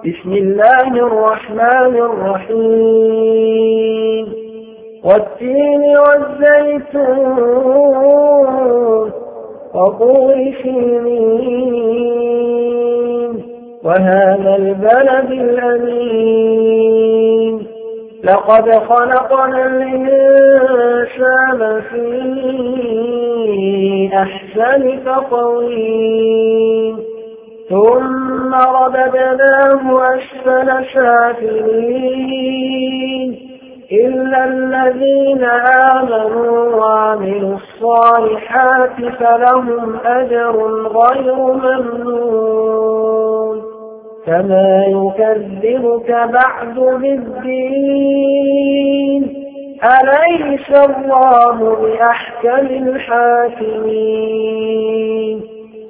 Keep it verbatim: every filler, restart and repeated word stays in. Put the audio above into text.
بسم الله الرحمن الرحيم والتين والزيتون وطور سينين وهذا البلد الأمين لقد خلقنا الإنسان في أحسن تقويم ثم رددناه أسفل سافلين إلا الذين آمنوا وعملوا الصالحات فلهم أجر غير ممنون فما يكذبك بعد بالدين أليس الله بأحكم الحاكمين